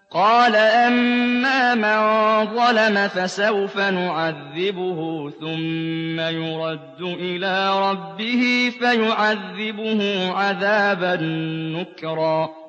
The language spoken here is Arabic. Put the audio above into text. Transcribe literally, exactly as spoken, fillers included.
قَالَ أَمَّا مَن ظَلَمَ فَسَوْفَ نُعَذِّبُهُ ثُمَّ يُرَدُّ إِلَىٰ رَبِّهِ فَيُعَذِّبُهُ عَذَابًا نُّكْرًا